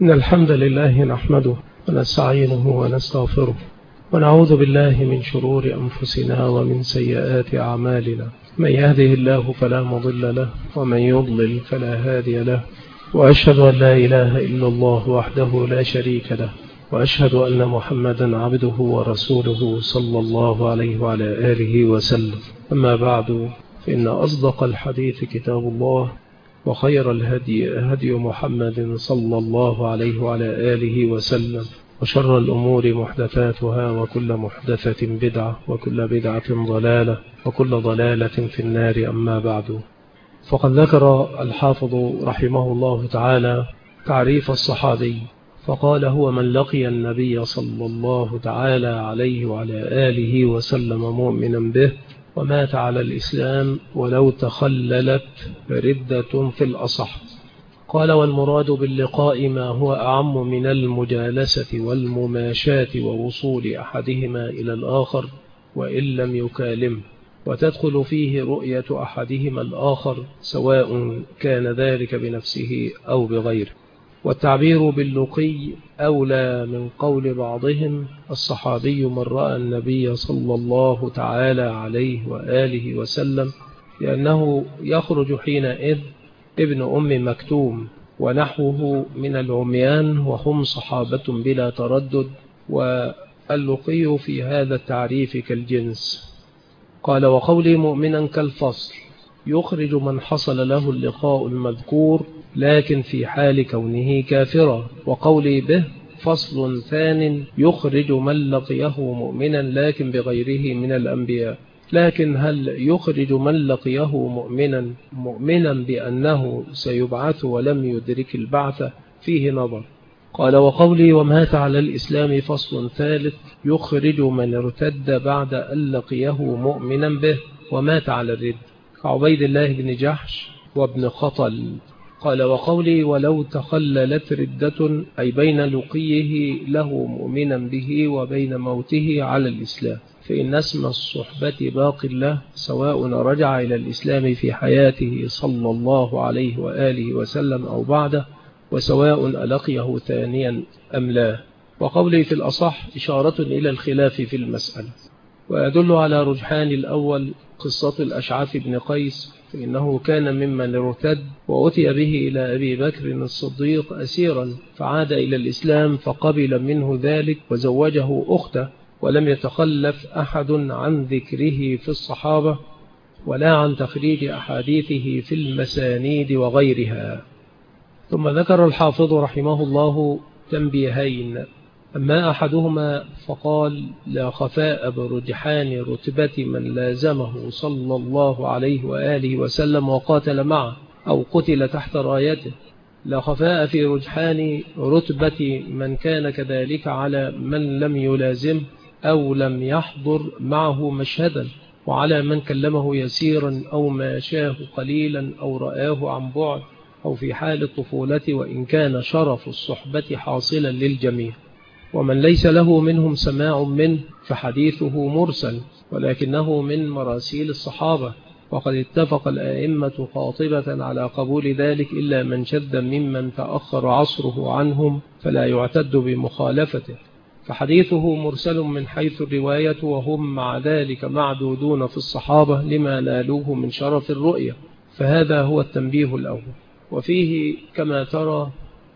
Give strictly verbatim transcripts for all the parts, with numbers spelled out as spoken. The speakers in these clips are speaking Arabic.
إن الحمد لله نحمده ونستعينه ونستغفره ونعوذ بالله من شرور أنفسنا ومن سيئات أعمالنا. من يهده الله فلا مضل له ومن يضلل فلا هادي له، وأشهد أن لا إله إلا الله وحده لا شريك له، وأشهد أن محمدا عبده ورسوله صلى الله عليه وعلى آله وسلم. أما بعد، فإن أصدق الحديث كتاب الله، وخير الهدي هدي محمد صلى الله عليه وعلى آله وسلم، وشر الأمور محدثاتها، وكل محدثة بدعة، وكل بدعة ضلالة، وكل ضلالة في النار. أما بعد، فقد ذكر الحافظ رحمه الله تعالى تعريف الصحابي، فقال: هو من لقي النبي صلى الله تعالى عليه وعلى آله وسلم مؤمنا به ومات على الإسلام ولو تخللت ردة في الأصح. قال: والمراد باللقاء ما هو أعم من المجالسة والمماشاة ووصول أحدهما إلى الآخر وإن لم يكالمه، وتدخل فيه رؤية أحدهما الآخر سواء كان ذلك بنفسه أو بغيره. والتعبير باللقي أولى من قول بعضهم: الصحابي من رأى النبي صلى الله تعالى عليه وآله وسلم، لأنه يخرج حينئذ ابن أم مكتوم ونحوه من العميان، وهم صحابة بلا تردد. واللقي في هذا التعريف كالجنس. قال: وقولي مؤمنا كالفصل، يخرج من حصل له اللقاء المذكور لكن في حال كونه كافرا. وقولي به فصل ثان، يخرج من لقيه مؤمنا لكن بغيره من الأنبياء. لكن هل يخرج من لقيه مؤمنا مؤمنا بأنه سيبعث ولم يدرك البعث؟ فيه نظر. قال: وقولي ومات على الإسلام فصل ثالث، يخرج من ارتد بعد أن لقيه مؤمنا به ومات على الرد، كعبيد الله بن جحش وابن خطل. قال: وقولي ولو تخللت ردة، أي بين لقيه له مؤمنا به وبين موته على الإسلام، فإن اسم الصحبة باق له، سواء رجع إلى الإسلام في حياته صلى الله عليه وآله وسلم أو بعده، وسواء ألقيه ثانيا أم لا. وقولي في الأصح إشارة إلى الخلاف في المسألة، ويدل على رجحان الأول قصة الأشعث بن قيس، فإنه كان ممن ارتد وأتي به إلى أبي بكر الصديق أسيرا، فعاد إلى الإسلام فقبل منه ذلك وزوجه أخته، ولم يتخلف أحد عن ذكره في الصحابة ولا عن تخريج أحاديثه في المسانيد وغيرها. ثم ذكر الحافظ رحمه الله تنبيهين. أما أحدهما فقال: لا خفاء برجحان رتبة من لازمه صلى الله عليه وآله وسلم وقاتل معه أو قتل تحت رايته. لا خفاء في رجحان رتبة من كان كذلك على من لم يلازم أو لم يحضر معه مشهدا، وعلى من كلمه يسيرا أو ماشاه قليلا أو رآه عن بعد أو في حال الطفولة، وإن كان شرف الصحبة حاصلا للجميع. ومن ليس له منهم سماع منه فحديثه مرسل، ولكنه من مراسيل الصحابة، وقد اتفق الآئمة قاطبة على قبول ذلك، إلا من شذ ممن تأخر عصره عنهم فلا يعتد بمخالفته، فحديثه مرسل من حيث الرواية، وهم مع ذلك معدودون في الصحابة لما نالوه من شرف الرؤية. فهذا هو التنبيه الأول. وفيه كما ترى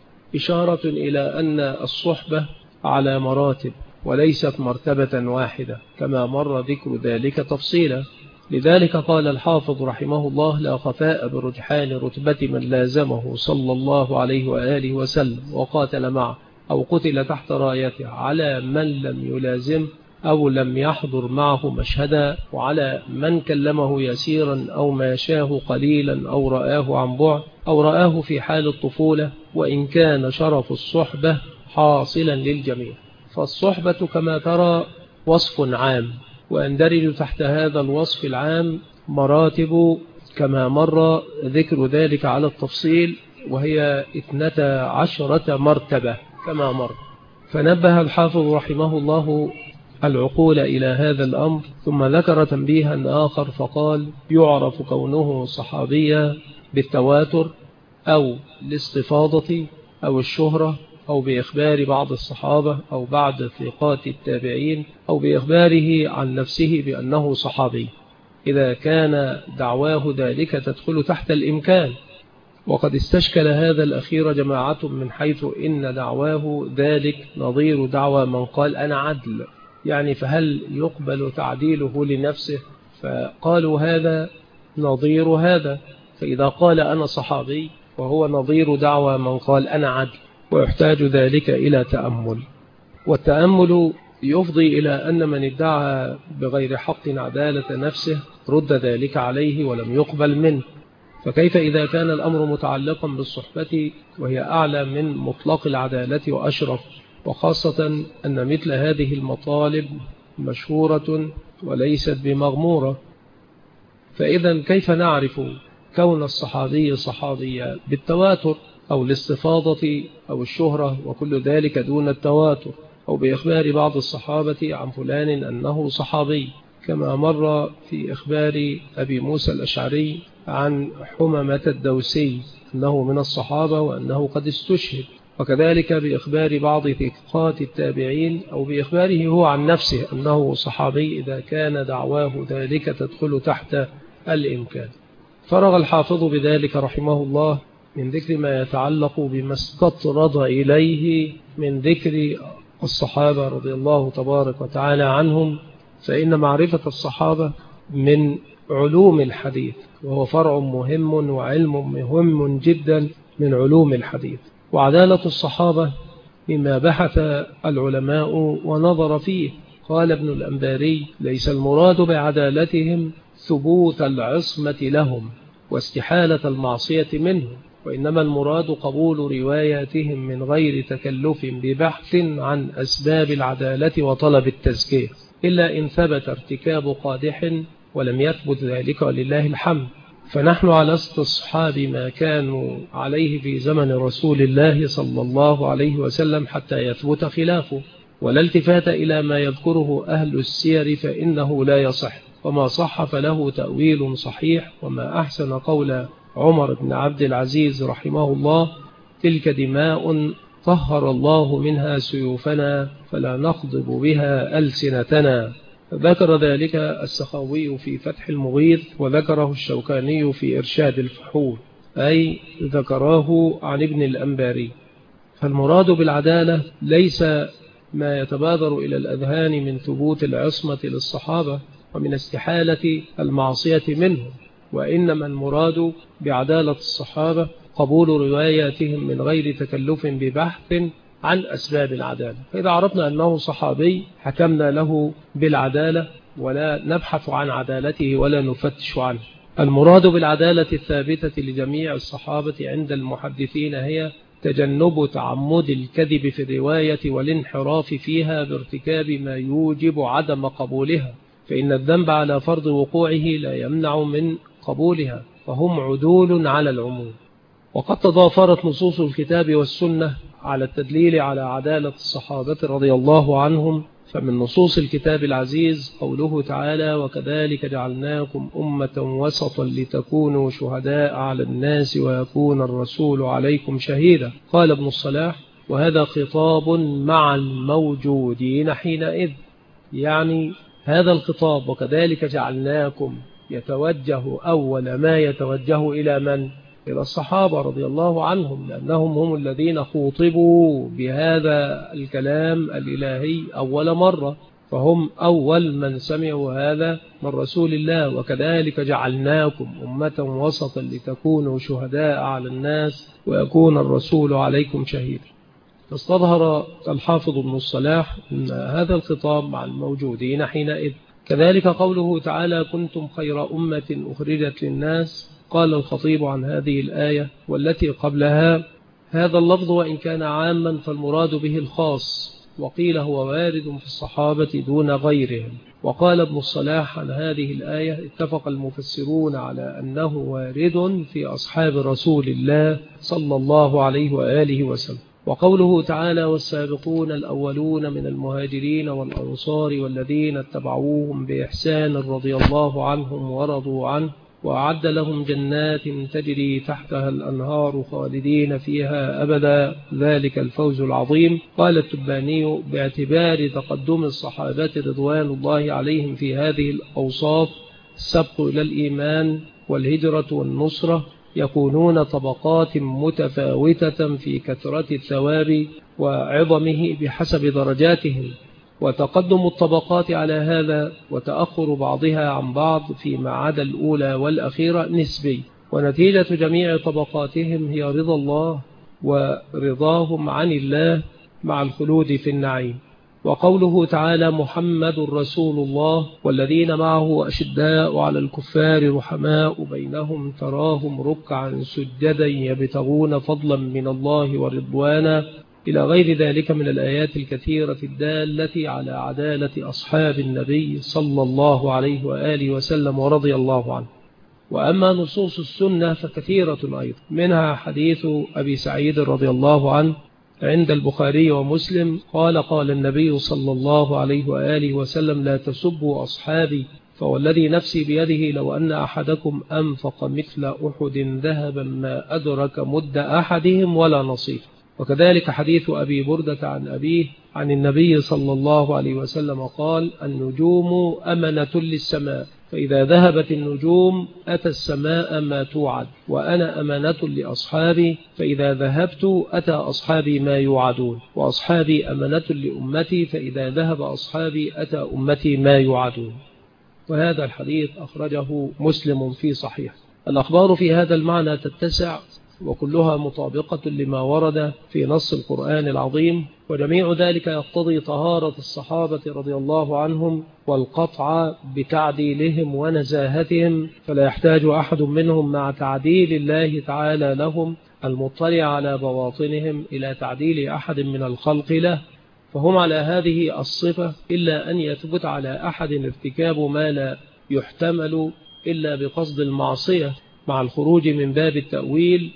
إشارة إلى أن الصحبة على مراتب وليست مرتبة واحدة، كما مر ذكر ذلك تفصيلا. لذلك قال الحافظ رحمه الله: لا خفاء برجحان رتبة من لازمه صلى الله عليه وآله وسلم وقاتل معه أو قتل تحت رايته، على من لم يلازم أو لم يحضر معه مشهدا، وعلى من كلمه يسيرا أو ماشاه قليلا أو رآه عن بعد أو رآه في حال الطفولة، وإن كان شرف الصحبة حاصلا للجميع. فالصحبة كما ترى وصف عام، وأندرج تحت هذا الوصف العام مراتب كما مر ذكر ذلك على التفصيل، وهي اثنتا عشرة مرتبة كما مر. فنبه الحافظ رحمه الله العقول إلى هذا الأمر، ثم ذكر تنبيها آخر فقال: يعرف كونه صحابيا بالتواتر أو الاستفاضة أو الشهرة أو بإخبار بعض الصحابة أو بعض ثقات التابعين أو بإخباره عن نفسه بأنه صحابي، إذا كان دعواه ذلك تدخل تحت الإمكان. وقد استشكل هذا الأخير جماعة من حيث إن دعواه ذلك نظير دعوى من قال أنا عدل، يعني فهل يقبل تعديله لنفسه؟ فقالوا هذا نظير هذا، فإذا قال أنا صحابي وهو نظير دعوى من قال أنا عدل، ويحتاج ذلك إلى تأمل. والتأمل يفضي إلى أن من ادعى بغير حق عدالة نفسه رد ذلك عليه ولم يقبل منه، فكيف إذا كان الأمر متعلقا بالصحبة وهي أعلى من مطلق العدالة وأشرف، وخاصة أن مثل هذه المطالب مشهورة وليست بمغمورة. فإذا كيف نعرف كون الصحابي صحابيا؟ بالتواتر أو الاستفاضة أو الشهرة وكل ذلك دون التواتر، أو بإخبار بعض الصحابة عن فلان أنه صحابي، كما مر في إخبار أبي موسى الأشعري عن حممة الدوسي أنه من الصحابة وأنه قد استشهد، وكذلك بإخبار بعض ثقات التابعين أو بإخباره هو عن نفسه أنه صحابي إذا كان دعواه ذلك تدخل تحت الإمكان. فرغ الحافظ بذلك رحمه الله من ذكر ما يتعلق بما استطرد إليه من ذكر الصحابة رضي الله تبارك وتعالى عنهم، فإن معرفة الصحابة من علوم الحديث، وهو فرع مهم وعلم مهم جدا من علوم الحديث. وعدالة الصحابة مما بحث العلماء ونظر فيه. قال ابن الأنباري: ليس المراد بعدالتهم ثبوت العصمة لهم واستحالة المعصية منهم، وإنما المراد قبول رواياتهم من غير تكلف ببحث عن أسباب العدالة وطلب التزكية، إلا إن ثبت ارتكاب قادح ولم يثبت ذلك ولله الحمد. فنحن على استصحاب ما كانوا عليه في زمن رسول الله صلى الله عليه وسلم حتى يثبت خلافه، ولا التفات إلى ما يذكره أهل السير فإنه لا يصح، وما صح فله تأويل صحيح. وما أحسن قول عمر بن عبد العزيز رحمه الله: تلك دماء طهر الله منها سيوفنا فلا نخضب بها ألسنتنا. ذكر ذلك السخاوي في فتح المغيث، وذكره الشوكاني في إرشاد الفحول، أي ذكراه عن ابن الأنباري. فالمراد بالعدالة ليس ما يتبادر إلى الأذهان من ثبوت العصمة للصحابة ومن استحالة المعصية منهم، وإنما المراد بعدالة الصحابة قبول رواياتهم من غير تكلف ببحث عن أسباب العدالة. فإذا عرفنا أنه صحابي حكمنا له بالعدالة ولا نبحث عن عدالته ولا نفتش عنه. المراد بالعدالة الثابتة لجميع الصحابة عند المحدثين هي تجنب تعمد الكذب في الرواية والانحراف فيها بارتكاب ما يوجب عدم قبولها، فإن الذنب على فرض وقوعه لا يمنع من قبولها، فهم عدول على العموم. وقد تضافرت نصوص الكتاب والسنة على التدليل على عدالة الصحابة رضي الله عنهم. فمن نصوص الكتاب العزيز قوله تعالى: وكذلك جعلناكم أمة وسطا لتكونوا شهداء على الناس ويكون الرسول عليكم شهيدا. قال ابن الصلاح: وهذا خطاب مع الموجودين حينئذ، يعني هذا الخطاب وكذلك جعلناكم يتوجه أول ما يتوجه إلى من؟ إلى الصحابة رضي الله عنهم، لأنهم هم الذين خوطبوا بهذا الكلام الإلهي أول مرة، فهم أول من سمعوا هذا من رسول الله. وكذلك جعلناكم أمة وسطا لتكونوا شهداء على الناس ويكون الرسول عليكم شهيدا. فاستظهر الحافظ ابن الصلاح أن هذا الخطاب مع الموجودين حينئذ. كذلك قوله تعالى: كنتم خير أمة أخرجت للناس. قال الخطيب عن هذه الآية والتي قبلها: هذا اللفظ وإن كان عاما فالمراد به الخاص، وقيل هو وارد في الصحابة دون غيرهم. وقال ابن الصلاح عن هذه الآية: اتفق المفسرون على أنه وارد في أصحاب رسول الله صلى الله عليه وآله وسلم. وقوله تعالى: والسابقون الأولون من المهاجرين والأنصار والذين اتبعوهم بإحسان رضي الله عنهم ورضوا عنه وأعد لهم جنات تجري تحتها الأنهار خالدين فيها أبدا، ذلك الفوز العظيم. قال التباني: باعتبار تقدم الصحابة رضوان الله عليهم في هذه الأوصاف، السبق إلى الإيمان والهجرة والنصرة، يكونون طبقات متفاوتة في كثرة الثواب وعظمه بحسب درجاتهم، وتقدم الطبقات على هذا وتأخر بعضها عن بعض فيما عدا الأولى والأخيرة نسبي، ونتيجة جميع طبقاتهم هي رضا الله ورضاهم عن الله مع الخلود في النعيم. وقوله تعالى: محمد رسول الله والذين معه أشداء على الكفار رحماء بينهم تراهم ركعا سجدا يبتغون فضلا من الله ورضوانا، إلى غير ذلك من الآيات الكثيرة الدالة على عدالة أصحاب النبي صلى الله عليه وآله وسلم ورضي الله عنه. وأما نصوص السنة فكثيرة أيضا، منها حديث أبي سعيد رضي الله عنه عند البخاري ومسلم قال: قال النبي صلى الله عليه وآله وسلم: لا تسبوا أصحابي، فوالذي نفسي بيده لو أن أحدكم أنفق مثل أحد ذهبا ما أدرك مد أحدهم ولا نصيف. وكذلك حديث أبي بردة عن أبيه عن النبي صلى الله عليه وسلم قال: النجوم أمنة للسماء، فإذا ذهبت النجوم أتى السماء ما توعد، وأنا أمانة لأصحابي، فإذا ذهبت أتى أصحابي ما يوعدون، وأصحابي أمانة لأمتي، فإذا ذهب أصحابي أتى أمتي ما يوعدون. وهذا الحديث أخرجه مسلم في صحيح. الأخبار في هذا المعنى تتسع، وكلها مطابقة لما ورد في نص القرآن العظيم، وجميع ذلك يقتضي طهارة الصحابة رضي الله عنهم والقطع بتعديلهم ونزاهتهم، فلا يحتاج أحد منهم مع تعديل الله تعالى لهم المطلع على بواطنهم إلى تعديل أحد من الخلق له، فهم على هذه الصفة، إلا أن يثبت على أحد ارتكاب ما لا يحتمل إلا بقصد المعصية مع الخروج من باب التأويل،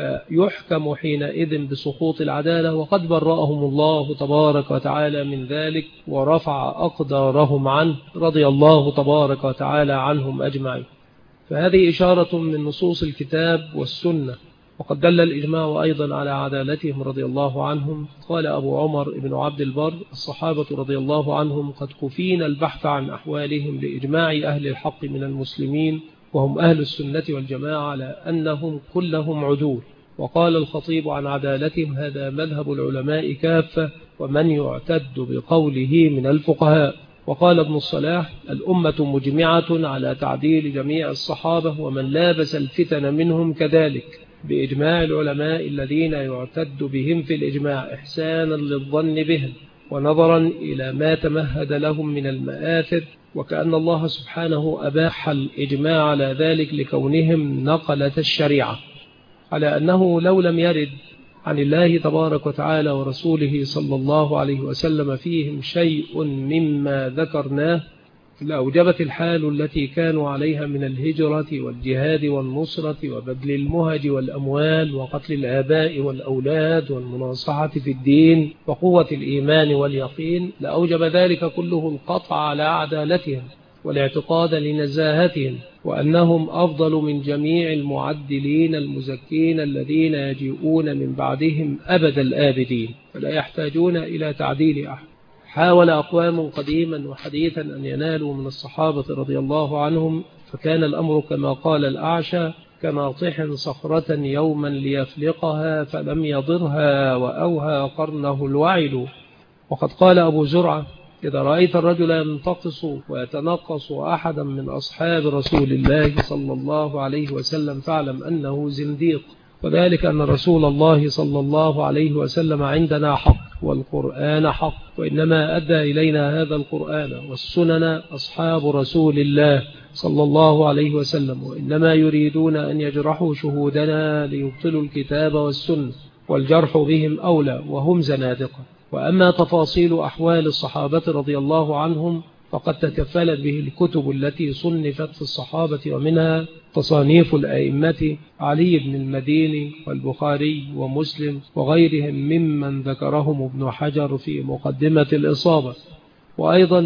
فيحكم حينئذ بسقوط العدالة، وقد برأهم الله تبارك وتعالى من ذلك ورفع أقدارهم عنه رضي الله تبارك وتعالى عنهم أجمعين. فهذه إشارة من نصوص الكتاب والسنة، وقد دل الإجماع أيضا على عدالتهم رضي الله عنهم. قال أبو عمر بن عبد البر: الصحابة رضي الله عنهم قد كفينا البحث عن أحوالهم لإجماع أهل الحق من المسلمين، وهم أهل السنة والجماعة، على أنهم كلهم عدول. وقال الخطيب عن عدالتهم: هذا مذهب العلماء كافة، ومن يعتد بقوله من الفقهاء. وقال ابن الصلاح: الأمة مجمعة على تعديل جميع الصحابة، ومن لابس الفتن منهم كذلك، بإجماع العلماء الذين يعتد بهم في الإجماع إحسانا للظن بهم ونظرا إلى ما تمهد لهم من المآثر، وكأن الله سبحانه أباح الإجماع على ذلك لكونهم نقلة الشريعة، على أنه لو لم يرد عن الله تبارك وتعالى ورسوله صلى الله عليه وسلم فيهم شيء مما ذكرناه لأوجبت الحال التي كانوا عليها من الهجرة والجهاد والنصرة وبذل المهج والأموال وقتل الآباء والأولاد والمناصحة في الدين وقوة الإيمان واليقين، لأوجب ذلك كله القطع على عدالتهم والاعتقاد لنزاهتهم، وأنهم أفضل من جميع المعدلين المزكين الذين يجيئون من بعدهم أبد الآبدين، فلا يحتاجون إلى تعديل أحد. حاول أقوام قديما وحديثا أن ينالوا من الصحابة رضي الله عنهم، فكان الأمر كما قال الأعشى: كناطح صخرة يوما ليفلقها فلم يضرها وأوهى قرنه الوعل. وقد قال أبو زرعة: إذا رأيت الرجل ينتقص ويتنقص أحدا من أصحاب رسول الله صلى الله عليه وسلم فاعلم أنه زنديق، وذلك أن رسول الله صلى الله عليه وسلم عندنا حق والقرآن حق، وإنما أدى إلينا هذا القرآن والسنن أصحاب رسول الله صلى الله عليه وسلم، وإنما يريدون أن يجرحوا شهودنا ليبطلوا الكتاب والسنة، والجرح بهم أولى وهم زنادقة. وأما تفاصيل أحوال الصحابة رضي الله عنهم فقد تكفلت به الكتب التي صنفت في الصحابة، ومنها تصانيف الأئمة علي بن المديني والبخاري ومسلم وغيرهم ممن ذكرهم ابن حجر في مقدمة الإصابة. وأيضا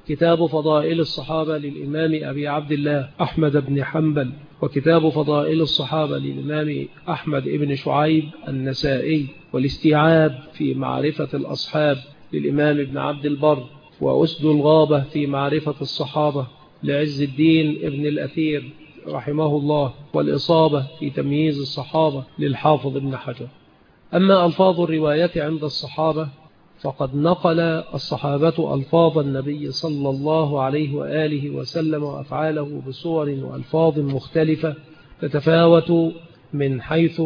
كتاب فضائل الصحابة للإمام أبي عبد الله أحمد بن حنبل، وكتاب فضائل الصحابة للإمام أحمد بن شعيب النسائي، والاستيعاب في معرفة الأصحاب للإمام ابن عبد البر، وأسد الغابة في معرفة الصحابة لعز الدين ابن الأثير رحمه الله، والإصابة في تمييز الصحابة للحافظ ابن حجر. أما ألفاظ الرواية عند الصحابة فقد نقل الصحابة ألفاظ النبي صلى الله عليه وآله وسلم وأفعاله بصور وألفاظ مختلفة تتفاوت من حيث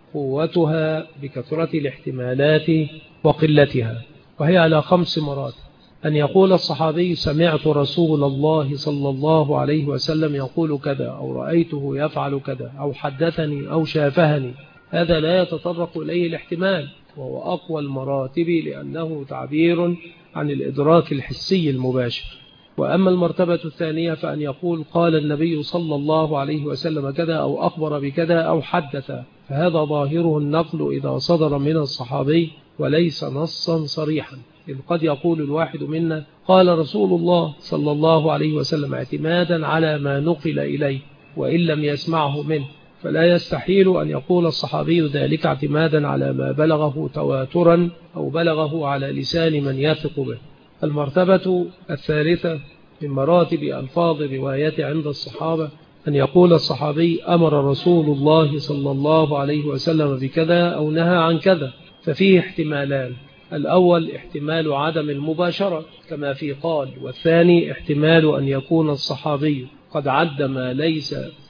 قوتها بكثرة الاحتمالات وقلتها، وهي على خمس مراتب. أن يقول الصحابي سمعت رسول الله صلى الله عليه وسلم يقول كذا، أو رأيته يفعل كذا، أو حدثني أو شافهني، هذا لا يتطرق إليه الاحتمال، وهو أقوى المراتب لأنه تعبير عن الإدراك الحسي المباشر. وأما المرتبة الثانية فأن يقول قال النبي صلى الله عليه وسلم كذا، أو أخبر بكذا، أو حدث، فهذا ظاهره النقل إذا صدر من الصحابي وليس نصا صريحا، إذ قد يقول الواحد منا قال رسول الله صلى الله عليه وسلم اعتمادا على ما نقل إليه وإن لم يسمعه منه، فلا يستحيل أن يقول الصحابي ذلك اعتمادا على ما بلغه تواترا أو بلغه على لسان من يثق به. المرتبة الثالثة من مراتب ألفاظ الرواية عند الصحابة أن يقول الصحابي أمر رسول الله صلى الله عليه وسلم بكذا أو نهى عن كذا، ففيه احتمالان: الأول احتمال عدم المباشرة كما في قال، والثاني احتمال أن يكون الصحابي قد عد ما ليس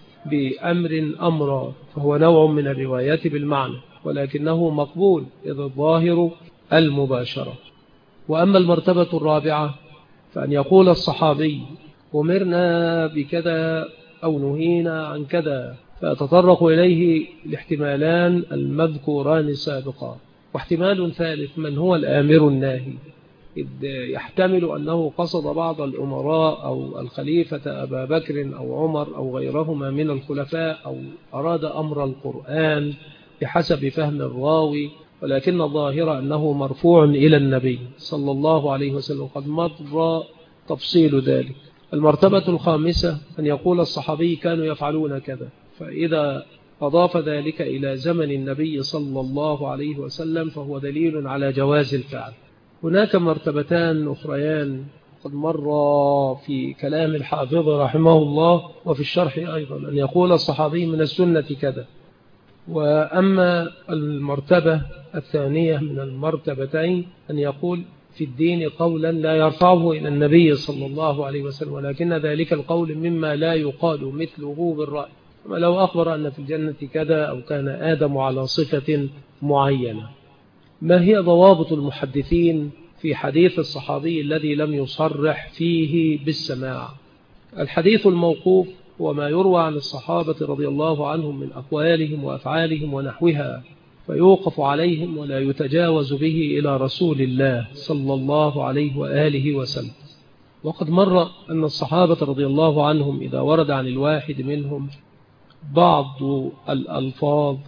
بأمر أمرا، فهو نوع من الرواية بالمعنى ولكنه مقبول إذ الظاهر المباشرة. وأما المرتبة الرابعة فأن يقول الصحابي أمرنا بكذا أو نهينا عن كذا، فيتطرق إليه الاحتمالان المذكوران سابقا. واحتمال ثالث من هو الآمر الناهي، إذ يحتمل أنه قصد بعض الأمراء أو الخليفة أبا بكر أو عمر أو غيرهما من الخلفاء، أو أراد أمر القرآن بحسب فهم الراوي، ولكن الظاهر أنه مرفوع إلى النبي صلى الله عليه وسلم، قد مر تفصيل ذلك. المرتبة الخامسة أن يقول الصحابي كانوا يفعلون كذا، فإذا أضاف ذلك إلى زمن النبي صلى الله عليه وسلم فهو دليل على جواز الفعل. هناك مرتبتان أخريان قد مر في كلام الحافظ رحمه الله وفي الشرح أيضا، أن يقول الصحابي من السنة كذا. وأما المرتبة الثانية من المرتبتين أن يقول في الدين قولا لا يرفعه إلى النبي صلى الله عليه وسلم، ولكن ذلك القول مما لا يقال مثله بالرأي، لو أخبر أن في الجنة كذا أو كان آدم على صفة معينة. ما هي ضوابط المحدثين في حديث الصحابي الذي لم يصرح فيه بالسماع؟ الحديث الموقوف وما يروى عن الصحابة رضي الله عنهم من أقوالهم وأفعالهم ونحوها، فيوقف عليهم ولا يتجاوز به إلى رسول الله صلى الله عليه وآله وسلم. وقد مر أن الصحابة رضي الله عنهم إذا ورد عن الواحد منهم بعض الألفاظ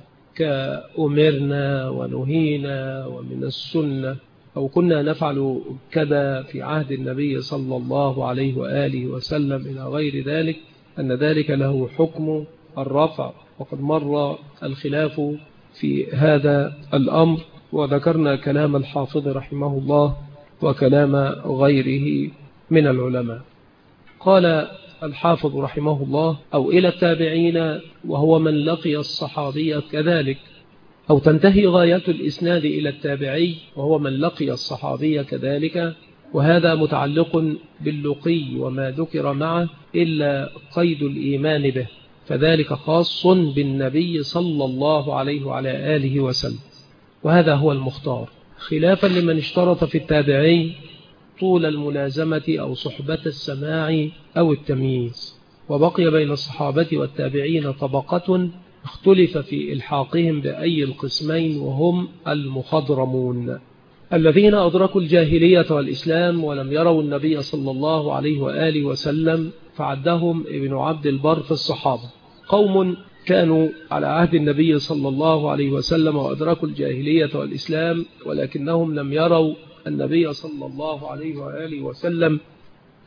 كأمرنا ونهينا ومن السنة أو كنا نفعل كذا في عهد النبي صلى الله عليه وآله وسلم إلى غير ذلك، أن ذلك له حكم الرفع. وقد مر الخلاف في هذا الأمر، وذكرنا كلام الحافظ رحمه الله وكلام غيره من العلماء. قال الحافظ رحمه الله أو إلى التابعين وهو من لقي الصحابي كذلك، أو تنتهي غاية الإسناد إلى التابعي وهو من لقي الصحابي كذلك، وهذا متعلق باللقي وما ذكر معه إلا قيد الإيمان به، فذلك خاص بالنبي صلى الله عليه وعلى آله وسلم، وهذا هو المختار، خلافا لمن اشترط في التابعي طول الملازمة أو صحبة السماع أو التمييز. وبقي بين الصحابة والتابعين طبقة اختلف في إلحاقهم بأي القسمين، وهم المخضرمون الذين أدركوا الجاهلية والإسلام ولم يروا النبي صلى الله عليه وآله وسلم، فعدهم ابن عبد البر في الصحابة قوم كانوا على عهد النبي صلى الله عليه وسلم وأدركوا الجاهلية والإسلام ولكنهم لم يروا النبي صلى الله عليه وآله وسلم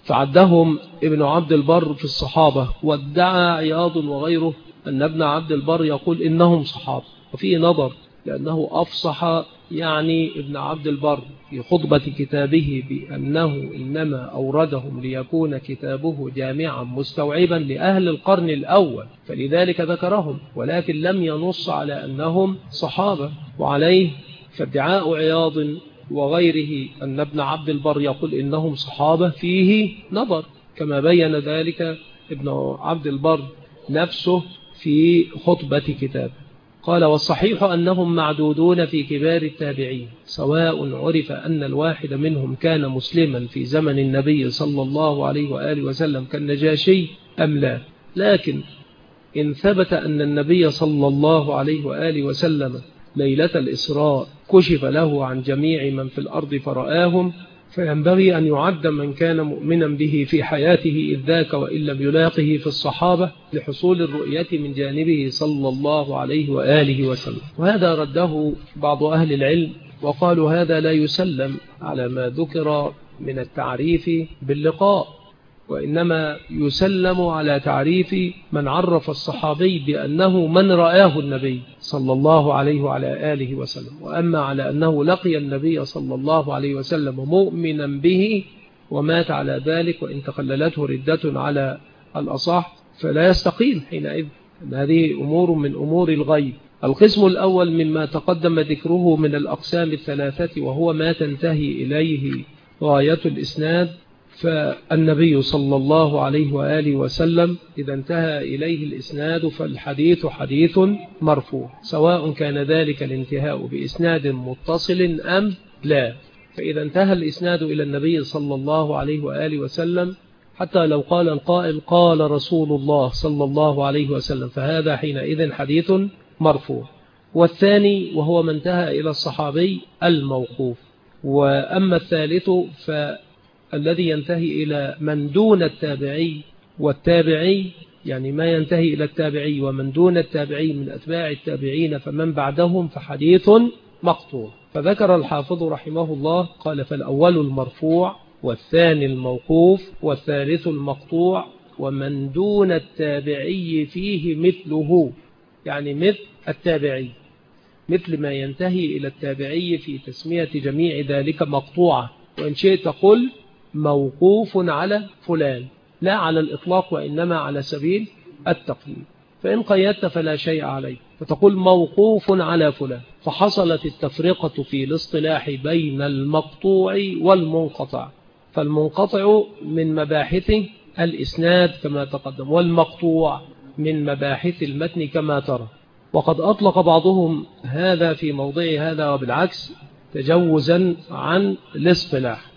فعدهم ابن عبد البر في الصحابة، وادعى عياض وغيره أن ابن عبد البر يقول إنهم صحابة، وفيه نظر لأنه أفصح يعني ابن عبد البر في خطبة كتابه بأنه إنما أوردهم ليكون كتابه جامعا مستوعبا لأهل القرن الأول، فلذلك ذكرهم، ولكن لم ينص على أنهم صحابة. وعليه فادعاء عياض وغيره أن ابن عبد البر يقول إنهم صحابة فيه نظر، كما بين ذلك ابن عبد البر نفسه في خطبة كتابه. قال: والصحيح أنهم معدودون في كبار التابعين، سواء عرف أن الواحد منهم كان مسلما في زمن النبي صلى الله عليه وآله وسلم كالنجاشي أم لا. لكن إن ثبت أن النبي صلى الله عليه وآله وسلم ليلة الإسراء كشف له عن جميع من في الأرض فرآهم، فينبغي أن يعد من كان مؤمنا به في حياته إذ ذاك وإن لم يلاقه في الصحابة لحصول الرؤية من جانبه صلى الله عليه وآله وسلم. وهذا رده بعض أهل العلم وقالوا هذا لا يسلم على ما ذكر من التعريف باللقاء، وإنما يسلم على تعريف من عرف الصحابي بأنه من رآه النبي صلى الله عليه وعلى آله وسلم. وأما على أنه لقي النبي صلى الله عليه وسلم مؤمنا به ومات على ذلك وإن تخللته ردة على الأصح فلا يستقيم حينئذ. هذه أمور من أمور الغيب. القسم الأول مما تقدم ذكره من الأقسام الثلاثة، وهو ما تنتهي إليه غاية الإسناد، فالنبي صلى الله عليه وآله وسلم إذا انتهى إليه الإسناد فالحديث حديث مرفوع، سواء كان ذلك الانتهاء بإسناد متصل أم لا. فإذا انتهى الإسناد إلى النبي صلى الله عليه وآله وسلم، حتى لو قال القائل قال رسول الله صلى الله عليه وسلم، فهذا حينئذ حديث مرفوع. والثاني وهو من انتهى إلى الصحابي الموقوف. وأما الثالث ف الذي ينتهي إلى من دون التابعي والتابعي، يعني ما ينتهي إلى التابعي ومن دون التابعي من أتباع التابعين فمن بعدهم فحديث مقطوع. فذكر الحافظ رحمه الله قال: فالأول المرفوع، والثاني الموقوف، والثالث المقطوع، ومن دون التابعي فيه مثله، يعني مثل التابعي، مثل ما ينتهي إلى التابعي في تسمية جميع ذلك مقطوعة. وإن شئت قل موقوف على فلان، لا على الإطلاق وإنما على سبيل التقييد. فإن قيدت فلا شيء عليه، فتقول موقوف على فلان، فحصلت التفرقة في الاصطلاح بين المقطوع والمنقطع. فالمنقطع من مباحث الإسناد كما تقدم، والمقطوع من مباحث المتن كما ترى. وقد أطلق بعضهم هذا في موضع هذا وبالعكس تجوزا عن الاصطلاح.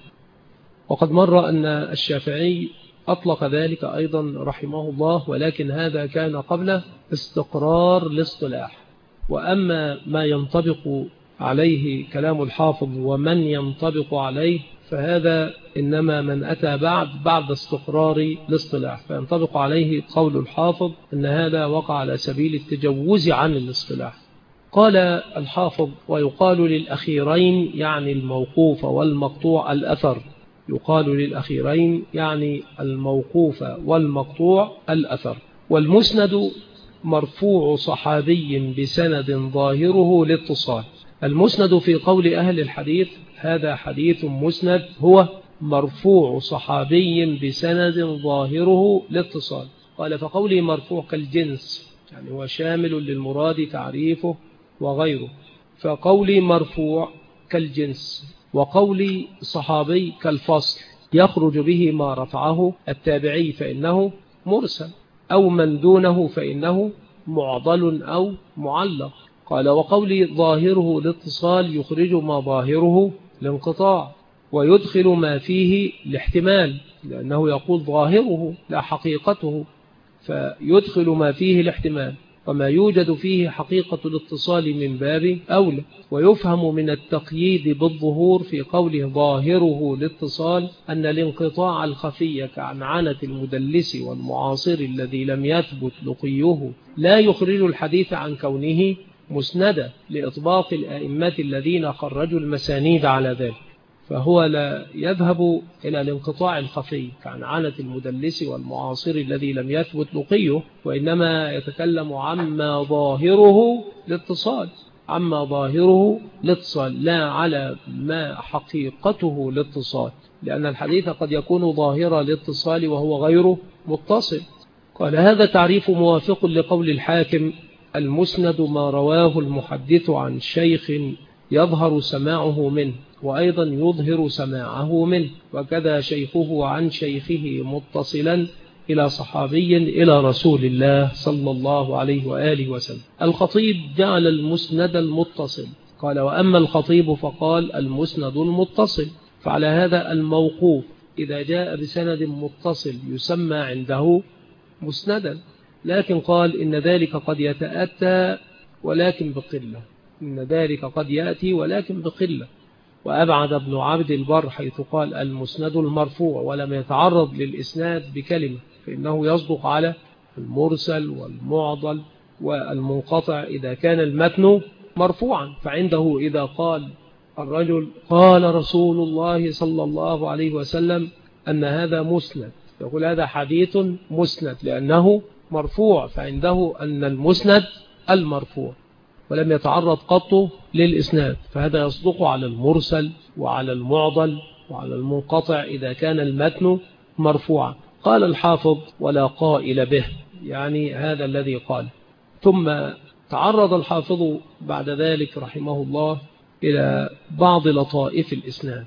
وقد مر أن الشافعي أطلق ذلك أيضا رحمه الله، ولكن هذا كان قبل استقرار الاصطلاح. وأما ما ينطبق عليه كلام الحافظ ومن ينطبق عليه فهذا إنما من أتى بعد بعد استقرار الاصطلاح، فينطبق عليه قول الحافظ أن هذا وقع على سبيل التجوز عن الاصطلاح. قال الحافظ: ويقال للأخيرين يعني الموقوف والمقطوع الأثر. يقال للأخيرين يعني الموقوف والمقطوع الأثر. والمسند مرفوع صحابي بسند ظاهره الاتصال. المسند في قول أهل الحديث هذا حديث مسند هو مرفوع صحابي بسند ظاهره الاتصال. قال: فقولي مرفوع كالجنس، يعني هو شامل للمراد تعريفه وغيره، فقولي مرفوع كالجنس، وقولي صحابي كالفصل، يخرج به ما رفعه التابعي فإنه مرسل، أو من دونه فإنه معضل أو معلق. قال: وقولي ظاهره الاتصال يخرج ما ظاهره الانقطاع، ويدخل ما فيه الاحتمال، لأنه يقول ظاهره لا حقيقته، فيدخل ما فيه الاحتمال، وما يوجد فيه حقيقة الاتصال من باب أولى. ويفهم من التقييد بالظهور في قوله ظاهره الاتصال أن الانقطاع الخفي كعنعنة المدلس والمعاصر الذي لم يثبت لقيه لا يخرج الحديث عن كونه مسندا لإطباق الأئمة الذين خرجوا المسانيد على ذلك. فهو لا يذهب إلى الانقطاع الخفي كعنعنة المدلس والمعاصر الذي لم يثبت لقيه، وإنما يتكلم عما ظاهره الاتصال عما ظاهره الاتصال لا على ما حقيقته الاتصال، لأن الحديث قد يكون ظاهر الاتصال وهو غيره متصل. قال هذا تعريف موافق لقول الحاكم: المسند ما رواه المحدث عن شيخ يظهر سماعه منه وأيضا يظهر سماعه منه، وكذا شيخه عن شيخه متصلا إلى صحابي إلى رسول الله صلى الله عليه وآله وسلم. الخطيب جعل المسند المتصل، قال: وأما الخطيب فقال المسند المتصل. فعلى هذا الموقوف إذا جاء بسند متصل يسمى عنده مسندا، لكن قال إن ذلك قد يتأتى ولكن بقلة إن ذلك قد يأتي ولكن بقلة. وأبعد ابن عبد البر حيث قال المسند المرفوع ولم يتعرض للإسناد بكلمة، فإنه يصدق على المرسل والمعضل والمنقطع إذا كان المتن مرفوعا. فعنده إذا قال الرجل قال رسول الله صلى الله عليه وسلم أن هذا مسند، يقول هذا حديث مسند لأنه مرفوع، فعنده أن المسند المرفوع ولم يتعرض قط للإسناد، فهذا يصدق على المرسل وعلى المعضل وعلى المنقطع إذا كان المتن مرفوعا. قال الحافظ: ولا قائل به، يعني هذا الذي قال. ثم تعرض الحافظ بعد ذلك رحمه الله إلى بعض لطائف الإسناد،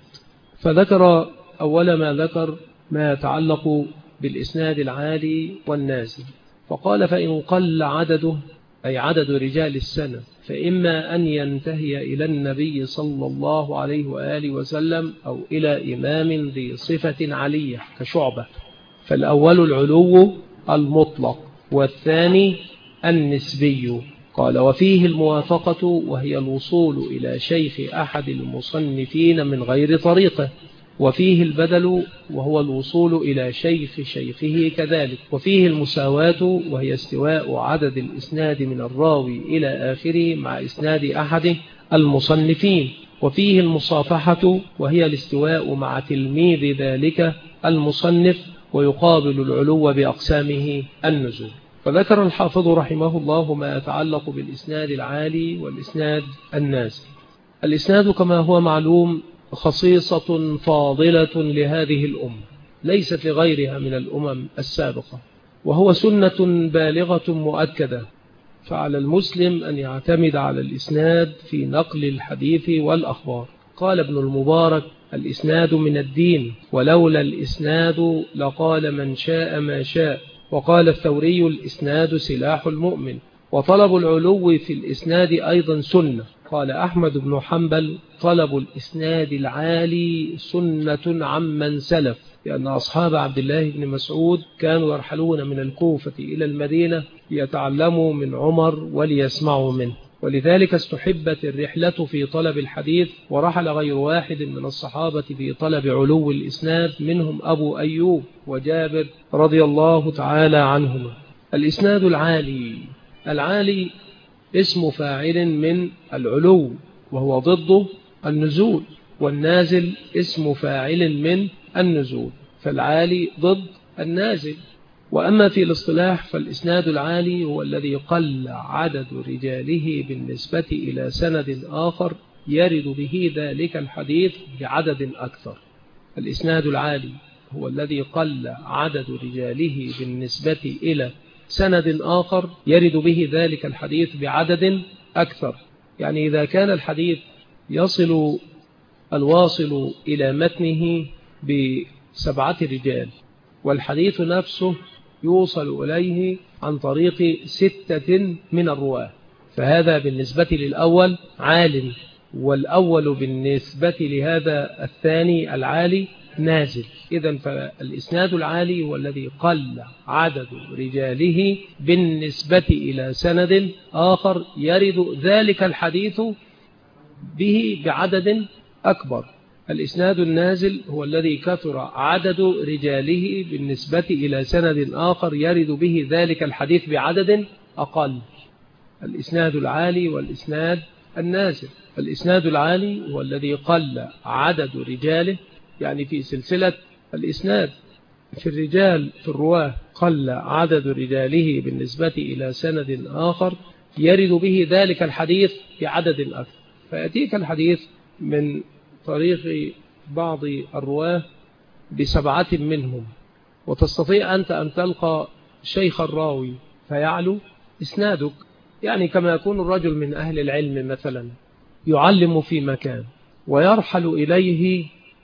فذكر أول ما ذكر ما يتعلق بالإسناد العالي والنازل، فقال: فإن قل عدده أي عدد رجال السنة فإما أن ينتهي إلى النبي صلى الله عليه وآله وسلم أو إلى إمام ذي صفة علية كشعبة، فالأول العلو المطلق والثاني النسبي. قال: وفيه الموافقة وهي الوصول إلى شيخ أحد المصنفين من غير طريقه، وفيه البدل وهو الوصول إلى شيخ شيخه كذلك، وفيه المساواة وهي استواء عدد الإسناد من الراوي إلى آخره مع إسناد أحد المصنفين، وفيه المصافحة وهي الاستواء مع تلميذ ذلك المصنف، ويقابل العلو بأقسامه النزول. فذكر الحافظ رحمه الله ما يتعلق بالإسناد العالي والإسناد النازل. الإسناد كما هو معلوم خصيصة فاضلة لهذه الأمة ليست لغيرها من الأمم السابقة، وهو سنة بالغة مؤكدة، فعلى المسلم أن يعتمد على الإسناد في نقل الحديث والأخبار. قال ابن المبارك: الإسناد من الدين، ولولا الإسناد لقال من شاء ما شاء. وقال الثوري: الإسناد سلاح المؤمن. وطلب العلو في الإسناد أيضا سنة. قال أحمد بن حنبل: طلب الإسناد العالي سنة عمن سلف، لأن أصحاب عبد الله بن مسعود كانوا يرحلون من الكوفة إلى المدينة ليتعلموا من عمر وليسمعوا منه، ولذلك استحبت الرحلة في طلب الحديث، ورحل غير واحد من الصحابة في طلب علو الإسناد، منهم أبو أيوب وجابر رضي الله تعالى عنهما. الإسناد العالي العالي اسم فاعل من العلو وهو ضده النزول، والنازل اسم فاعل من النزول، فالعالي ضد النازل. وأما في الاصطلاح فالإسناد العالي هو الذي قل عدد رجاله بالنسبة إلى سند آخر يرد به ذلك الحديث بعدد أكثر. الإسناد العالي هو الذي قل عدد رجاله بالنسبة إلى سند آخر يرد به ذلك الحديث بعدد أكثر. يعني إذا كان الحديث يصل الواصل إلى متنه بسبعة رجال والحديث نفسه يوصل إليه عن طريق ستة من الرواة، فهذا بالنسبة للأول عال، والأول بالنسبة لهذا الثاني العالي نازل. إذن فالإسناد العالي هو الذي قل عدد رجاله بالنسبة إلى سند آخر يرد ذلك الحديث به بعدد أكبر. الإسناد النازل هو الذي كثر عدد رجاله بالنسبة إلى سند آخر يرد به ذلك الحديث بعدد أقل. الإسناد العالي والإسناد النازل. الإسناد العالي هو الذي قل عدد رجاله، يعني في سلسلة الإسناد في الرجال في الرواه قل عدد رجاله بالنسبة إلى سند آخر يرد به ذلك الحديث بعدد أكثر، فيأتيك الحديث من طريق بعض الرواه بسبعة منهم، وتستطيع أنت أن تلقى شيخ الراوي فيعلو إسنادك، يعني كما يكون الرجل من أهل العلم مثلا يعلم في مكان ويرحل إليه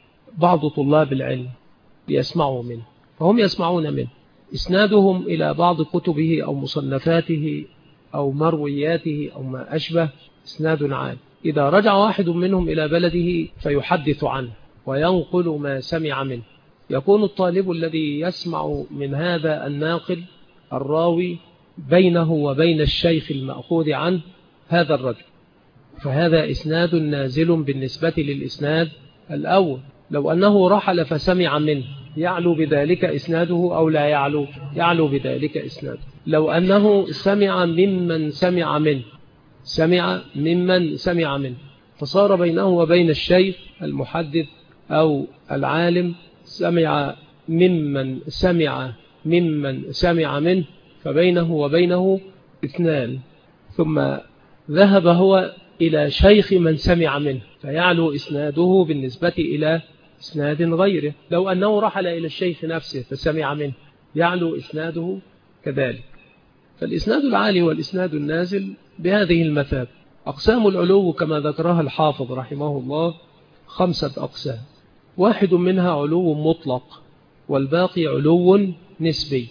بعض طلاب العلم ليسمعوا منه، فهم يسمعون منه، إسنادهم إلى بعض كتبه أو مصنفاته أو مروياته أو ما أشبه إسناد عام. إذا رجع واحد منهم إلى بلده فيحدث عنه وينقل ما سمع منه، يكون الطالب الذي يسمع من هذا الناقل الراوي بينه وبين الشيخ المأخوذ عنه هذا الرجل، فهذا إسناد نازل بالنسبة للإسناد الأول. لو أنه رحل فسمع منه يعلو بذلك إسناده أو لا يعلو؟ يعلو بذلك إسناده. لو أنه سمع ممن سمع منه سمع ممن سمع منه فصار بينه وبين الشيخ المحدث أو العالم سمع ممن سمع ممن سمع منه، فبينه وبينه اثنان، ثم ذهب هو إلى شيخ من سمع منه فيعلو إسناده بالنسبة إلى إسناد غيره. لو أنه رحل إلى الشيخ نفسه فسمع منه يعلو إسناده كذلك. فالإسناد العالي والإسناد النازل بهذه المثاب. أقسام العلو كما ذكرها الحافظ رحمه الله خمسة أقسام، واحد منها علو مطلق والباقي علو نسبي.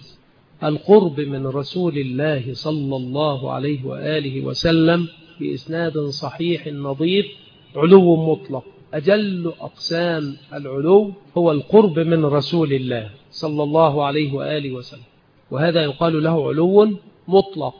القرب من رسول الله صلى الله عليه وآله وسلم بإسناد صحيح نظيف علو مطلق. أجل أقسام العلو هو القرب من رسول الله صلى الله عليه وآله وسلم، وهذا يقال له علو مطلق.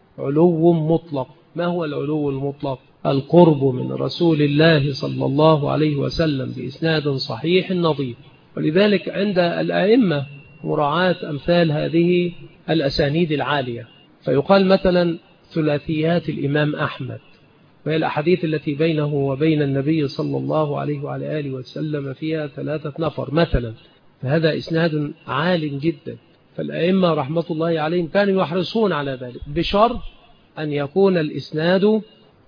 علو مطلق. ما هو العلو المطلق؟ القرب من رسول الله صلى الله عليه وسلم بإسناد صحيح نظيف. ولذلك عند الأئمة مراعاة أمثال هذه الأسانيد العالية، فيقال مثلا ثلاثيات الإمام أحمد، وهي الأحاديث التي بينه وبين النبي صلى الله عليه وعلى آله وسلم فيها ثلاثة نفر مثلا، فهذا إسناد عال جدا. فالأئمة رحمة الله عليهم كانوا يحرصون على ذلك بشرط أن يكون الإسناد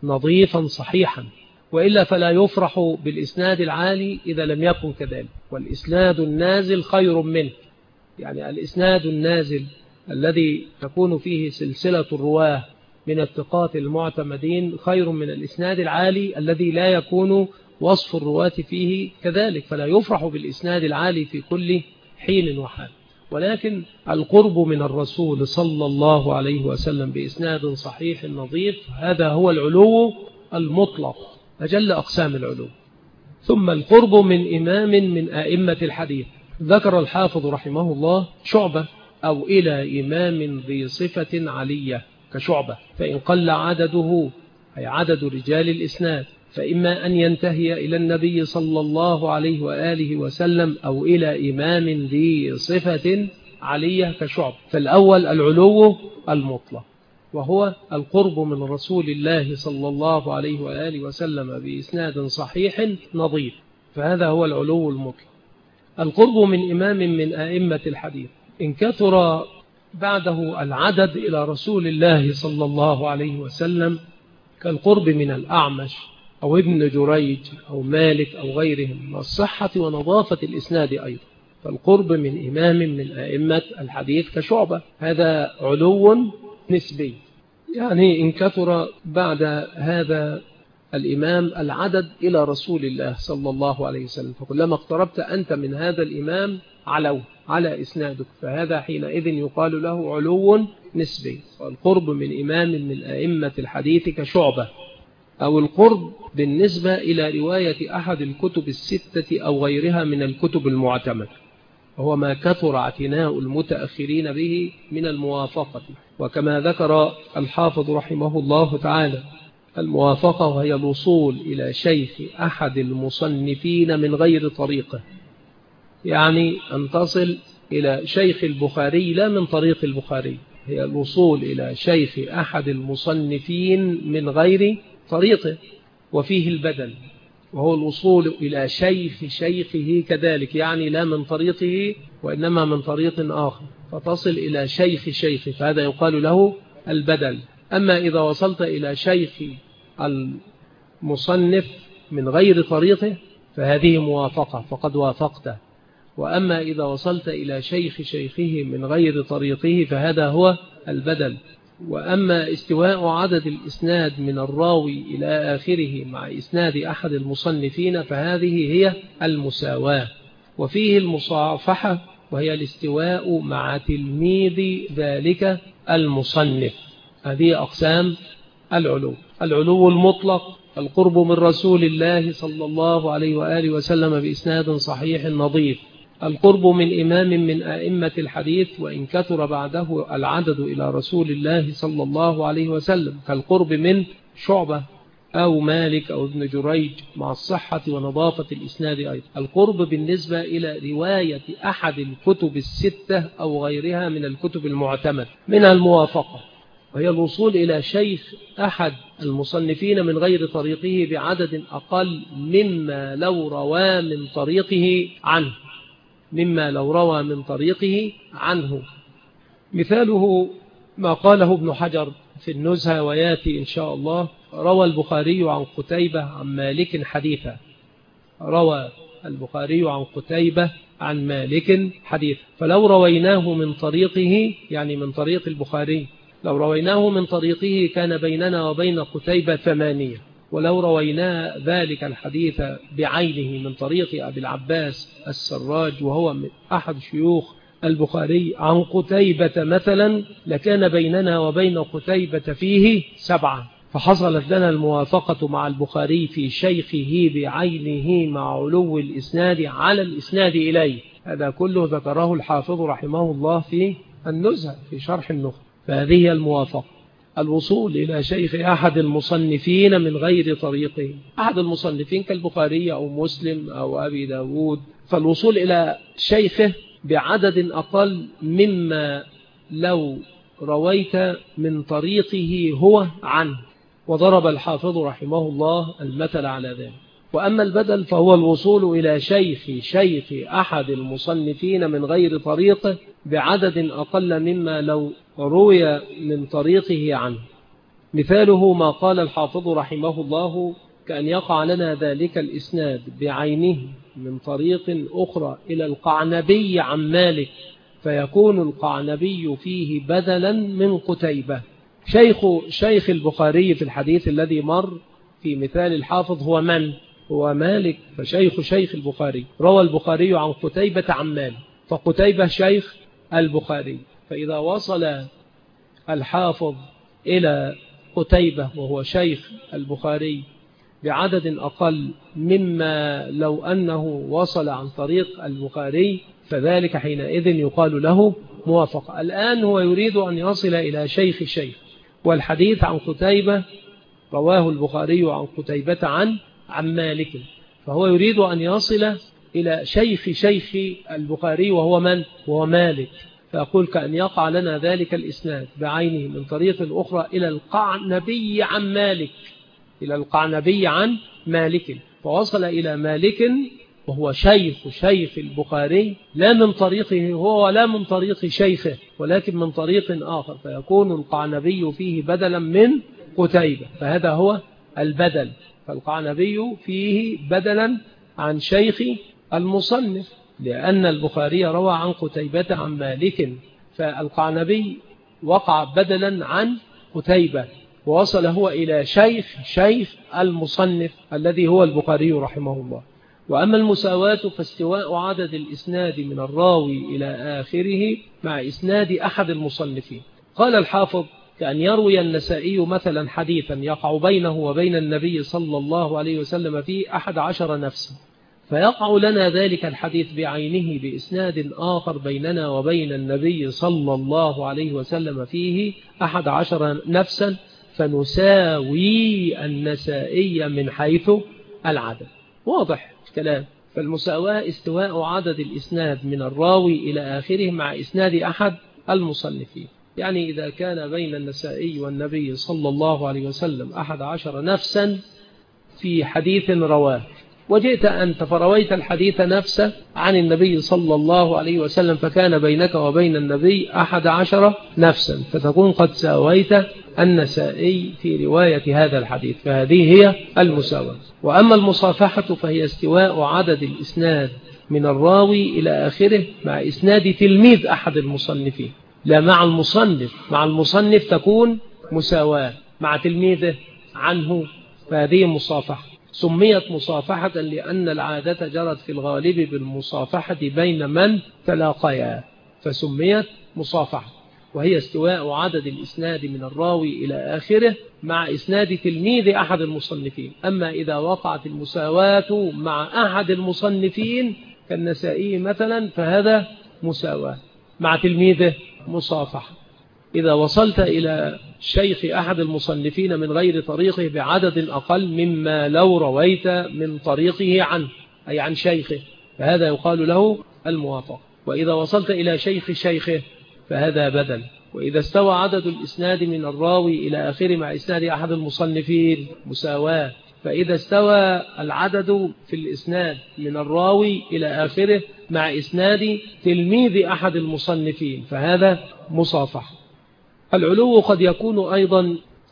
نظيفا صحيحا، وإلا فلا يفرح بالإسناد العالي إذا لم يكن كذلك. والإسناد النازل خير منه، يعني الإسناد النازل الذي تكون فيه سلسلة الرواه من الثقات المعتمدين خير من الإسناد العالي الذي لا يكون وصف الرواة فيه كذلك، فلا يفرح بالإسناد العالي في كل حين وحال. ولكن القرب من الرسول صلى الله عليه وسلم بإسناد صحيح نظيف هذا هو العلو المطلق، أجل أقسام العلو. ثم القرب من إمام من أئمة الحديث. ذكر الحافظ رحمه الله شعبة أو إلى إمام ذي صفة علية كشعبة، فإن قل عدده أي عدد رجال الإسناد فإما أن ينتهي إلى النبي صلى الله عليه وآله وسلم أو إلى إمام ذي صفة علية كشعبة. فالأول العلو المطلق، وهو القرب من رسول الله صلى الله عليه وآله وسلم بإسناد صحيح نظيف، فهذا هو العلو المطلق. القرب من إمام من أئمة الحديث إن كثر بعده العدد إلى رسول الله صلى الله عليه وسلم كالقرب من الأعمش أو ابن جريج أو مالك أو غيرهم من الصحة ونظافة الإسناد أيضا. فالقرب من إمام من أئمة الحديث كشعبة هذا علو نسبي، يعني إن كثر بعد هذا الإمام العدد إلى رسول الله صلى الله عليه وسلم، فكلما اقتربت أنت من هذا الإمام علو على إسنادك، فهذا حينئذ يقال له علو نسبي. والقرب من إمام من أئمة الحديث كشعبة، أو القرب بالنسبة إلى رواية أحد الكتب الستة أو غيرها من الكتب المعتمدة، وهو ما كثر اعتناء المتأخرين به من الموافقة. وكما ذكر الحافظ رحمه الله تعالى الموافقة وهي الوصول إلى شيخ أحد المصنفين من غير طريقه، يعني أن تصل إلى شيخ البخاري لا من طريق البخاري، هي الوصول إلى شيخ أحد المصنفين من غير طريقه. وفيه البدل، وهو الوصول إلى شيخ شيخه كذلك، يعني لا من طريقه وإنما من طريق آخر، فتصل إلى شيخ شيخه، فهذا يقال له البدل. أما إذا وصلت إلى شيخ المصنف من غير طريقه فهذه موافقة، فقد وافقته. وأما إذا وصلت إلى شيخ شيخه من غير طريقه فهذا هو البدل. وأما استواء عدد الإسناد من الراوي إلى آخره مع إسناد أحد المصنفين فهذه هي المساواة. وفيه المصافحة، وهي الاستواء مع تلميذ ذلك المصنف. هذه أقسام العلو: العلو المطلق القرب من رسول الله صلى الله عليه وآله وسلم بإسناد صحيح نظيف، القرب من إمام من أئمة الحديث وإن كثر بعده العدد إلى رسول الله صلى الله عليه وسلم، كالقرب من شعبة أو مالك أو ابن جريج مع الصحة ونظافة الإسناد أيضا، القرب بالنسبة إلى رواية أحد الكتب الستة أو غيرها من الكتب المعتمد، منها الموافقة، وهي الوصول إلى شيخ أحد المصنفين من غير طريقه بعدد أقل مما لو روى من طريقه عنه مما لو روى من طريقه عنه. مثاله ما قاله ابن حجر في النزهة وياتي إن شاء الله: روى البخاري عن قتيبة عن مالك حديثا. روى البخاري عن قتيبة عن مالك حديثا، فلو رويناه من طريقه، يعني من طريق البخاري، لو رويناه من طريقه كان بيننا وبين قتيبة ثمانية. ولو روينا ذلك الحديث بعينه من طريق أبي العباس السراج وهو من أحد شيوخ البخاري عن قتيبة مثلا، لكان بيننا وبين قتيبة فيه سبعة، فحصلت لنا الموافقة مع البخاري في شيخه بعينه مع علو الإسناد على الإسناد إليه. هذا كله ذكره الحافظ رحمه الله في النزهة في شرح النخبة. فهذه الموافقة: الوصول إلى شيخ أحد المصنفين من غير طريقه، أحد المصنفين كالبخاري أو مسلم أو أبي داود، فالوصول إلى شيخه بعدد أقل مما لو رويت من طريقه هو عنه. وضرب الحافظ رحمه الله المثل على ذلك. وأما البدل فهو الوصول إلى شيخ شيخ أحد المصنفين من غير طريقه بعدد أقل مما لو روي من طريقه عنه. مثاله ما قال الحافظ رحمه الله: كأن يقع لنا ذلك الإسناد بعينه من طريق أخرى إلى القعنبي عن مالك، فيكون القعنبي فيه بدلا من قتيبة. شيخ شيخ البخاري في الحديث الذي مر في مثال الحافظ هو من؟ هو مالك، فشيخ شيخ البخاري. روى البخاري عن قتيبة عن مالك، فقتيبة شيخ البخاري. فإذا وصل الحافظ إلى قتيبة وهو شيخ البخاري بعدد أقل مما لو أنه وصل عن طريق البخاري فذلك حينئذ يقال له موافقة. الآن هو يريد أن يصل إلى شيخ شيخ، والحديث عن قتيبة رواه البخاري عن قتيبة عن عن مالك، فهو يريد أن يصل إلى شيخ شيخ البخاري وهو من؟ وهو مالك. فأقول كأن يقع لنا ذلك الإسناد بعينه من طريق أخرى إلى القعنبي عن مالك، إلى القعنبي عن مالك، فوصل إلى مالك وهو شيخ شيخ البخاري لا من طريقه هو ولا من طريق شيخه، ولكن من طريق آخر، فيكون القعنبي فيه بدلا من قتيبة، فهذا هو البدل. فالقعنبي فيه بدلا عن شيخ المصنف، لأن البخاري روى عن قتيبة عن مالك، فالقعنبي وقع بدلا عن قتيبة ووصل هو إلى شيخ شيخ المصنف الذي هو البخاري رحمه الله. وأما المساواة فاستواء عدد الإسناد من الراوي إلى آخره مع إسناد أحد المصنفين. قال الحافظ: كأن يروي النسائي مثلا حديثا يقع بينه وبين النبي صلى الله عليه وسلم فيه أحد عشر نفسا، فيقع لنا ذلك الحديث بعينه بإسناد آخر بيننا وبين النبي صلى الله عليه وسلم فيه أحد عشر نفسا، فنساوي النسائي من حيث العدد. واضح الكلام. فالمساواة استواء عدد الإسناد من الراوي إلى آخره مع إسناد أحد المصنفين. يعني إذا كان بين النسائي والنبي صلى الله عليه وسلم أحد عشر نفسا، في حديث رواه، وجئت أنت فرويت الحديث نفسه عن النبي صلى الله عليه وسلم، فكان بينك وبين النبي أحد عشر نفسا، فتكون قد ساويت النسائي في رواية هذا الحديث، فهذه هي المساواة. وأما المصافحة فهي استواء عدد الإسناد من الراوي إلى آخره مع إسناد تلميذ أحد المصنفين، لا مع المصنف. مع المصنف تكون مساواة، مع تلميذه عنه فهذه مصافحة. سميت مصافحة لأن العادة جرت في الغالب بالمصافحة بين من تلاقيا، فسميت مصافحة، وهي استواء عدد الإسناد من الراوي إلى آخره مع إسناد تلميذ أحد المصنفين. أما إذا وقعت المساواة مع أحد المصنفين كالنسائي مثلا فهذا مساواة، مع تلميذه مصافحة. إذا وصلت إلى شيخ أحد المصنفين من غير طريقه بعدد أقل مما لو رويت من طريقه عنه، أي عن شيخه، فهذا يقال له الموافقة. وإذا وصلت إلى شيخ شيخه فهذا بدل. وإذا استوى عدد الإسناد من الراوي إلى آخره مع إسناد أحد المصنفين مساواة. فإذا استوى العدد في الإسناد من الراوي إلى آخره مع إسناد تلميذ أحد المصنفين فهذا مصافحة. العلو قد يكون أيضا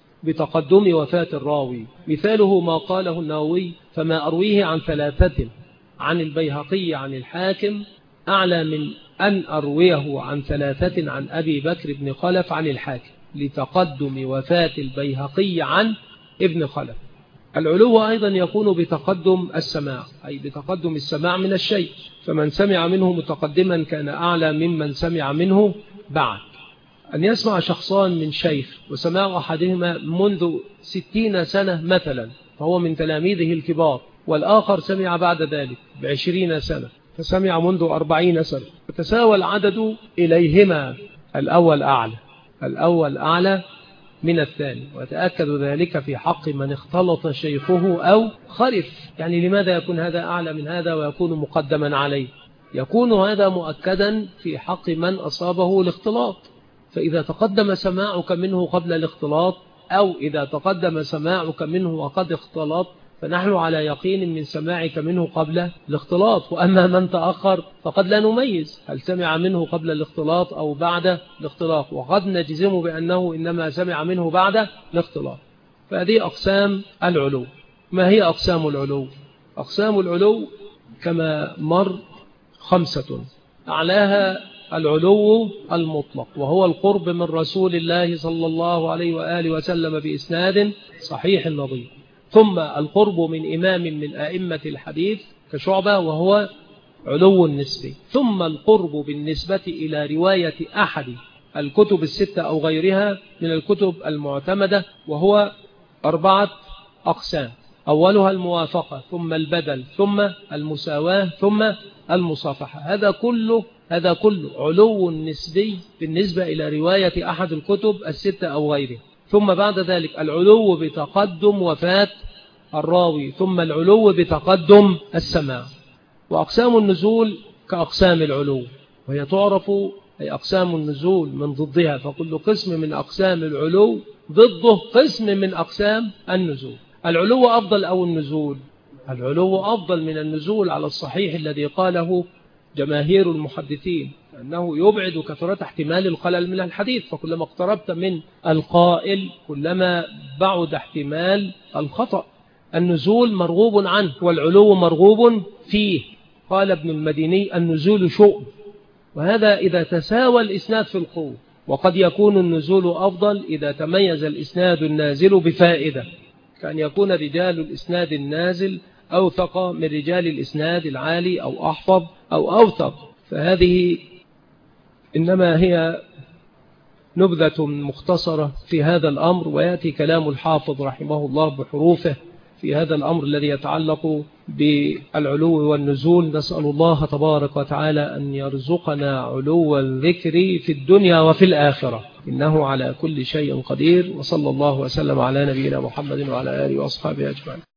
بتقدم وفاة الراوي، مثاله ما قاله النووي: فما أرويه عن ثلاثة عن البيهقي عن الحاكم أعلى من أن أرويه عن ثلاثة عن أبي بكر بن خلف عن الحاكم، لتقدم وفاة البيهقي عن ابن خلف. العلو أيضا يكون بتقدم السماع، أي بتقدم السماع من الشيء، فمن سمع منه متقدما كان أعلى ممن سمع منه بعد. أن يسمع شخصان من شيخ وسماع أحدهما منذ ستين سنة مثلا فهو من تلاميذه الكبار، والآخر سمع بعد ذلك بعشرين سنة فسمع منذ أربعين سنة، فتساوى العدد إليهما، الأول أعلى الأول أعلى من الثاني. وتأكد ذلك في حق من اختلط شيخه أو خلف. يعني لماذا يكون هذا أعلى من هذا ويكون مقدما عليه؟ يكون هذا مؤكدا في حق من أصابه الاختلاط، فإذا تقدم سماعك منه قبل الاختلاط أو إذا تقدم سماعك منه وقد اختلط فنحن على يقين من سماعك منه قبل الاختلاط. وأما من تأخر فقد لا نميز هل سمع منه قبل الاختلاط أو بعد الاختلاط، وقد نجزم بأنه إنما سمع منه بعد الاختلاط. فهذه أقسام العلو. ما هي أقسام العلو؟ أقسام العلو كما مر خمسة. أعلاها العلو المطلق، وهو القرب من رسول الله صلى الله عليه وآله وسلم بإسناد صحيح النظير. ثم القرب من إمام من أئمة الحديث كشعبة وهو علو النسبي. ثم القرب بالنسبة إلى رواية أحد الكتب الستة أو غيرها من الكتب المعتمدة، وهو أربعة أقسام: أولها الموافقة، ثم البدل، ثم المساواة، ثم المصافحة. هذا كله هذا كله علو نسبي بالنسبة إلى رواية أحد الكتب الستة أو غيره. ثم بعد ذلك العلو بتقدم وفاة الراوي، ثم العلو بتقدم السماع. وأقسام النزول كأقسام العلو، وهي تعرف أي أقسام النزول من ضدها، فكل قسم من أقسام العلو ضده قسم من أقسام النزول. العلو أفضل أو النزول؟ العلو أفضل من النزول على الصحيح الذي قاله جماهير المحدثين، أنه يبعد كثرة احتمال الخلل من الحديث، فكلما اقتربت من القائل كلما بعد احتمال الخطأ. النزول مرغوب عنه والعلو مرغوب فيه. قال ابن المديني: النزول شؤم. وهذا إذا تساوى الإسناد في القوة، وقد يكون النزول أفضل إذا تميز الإسناد النازل بفائدة، كأن يكون رجال الإسناد النازل أوثق من رجال الإسناد العالي أو أحفظ أو أوثق. فهذه إنما هي نبذة مختصرة في هذا الأمر، ويأتي كلام الحافظ رحمه الله بحروفه في هذا الأمر الذي يتعلق بالعلو والنزول. نسأل الله تبارك وتعالى أن يرزقنا علو الذكر في الدنيا وفي الآخرة، إنه على كل شيء قدير. وصلى الله وسلم على نبينا محمد وعلى آله وأصحابه أجمعين.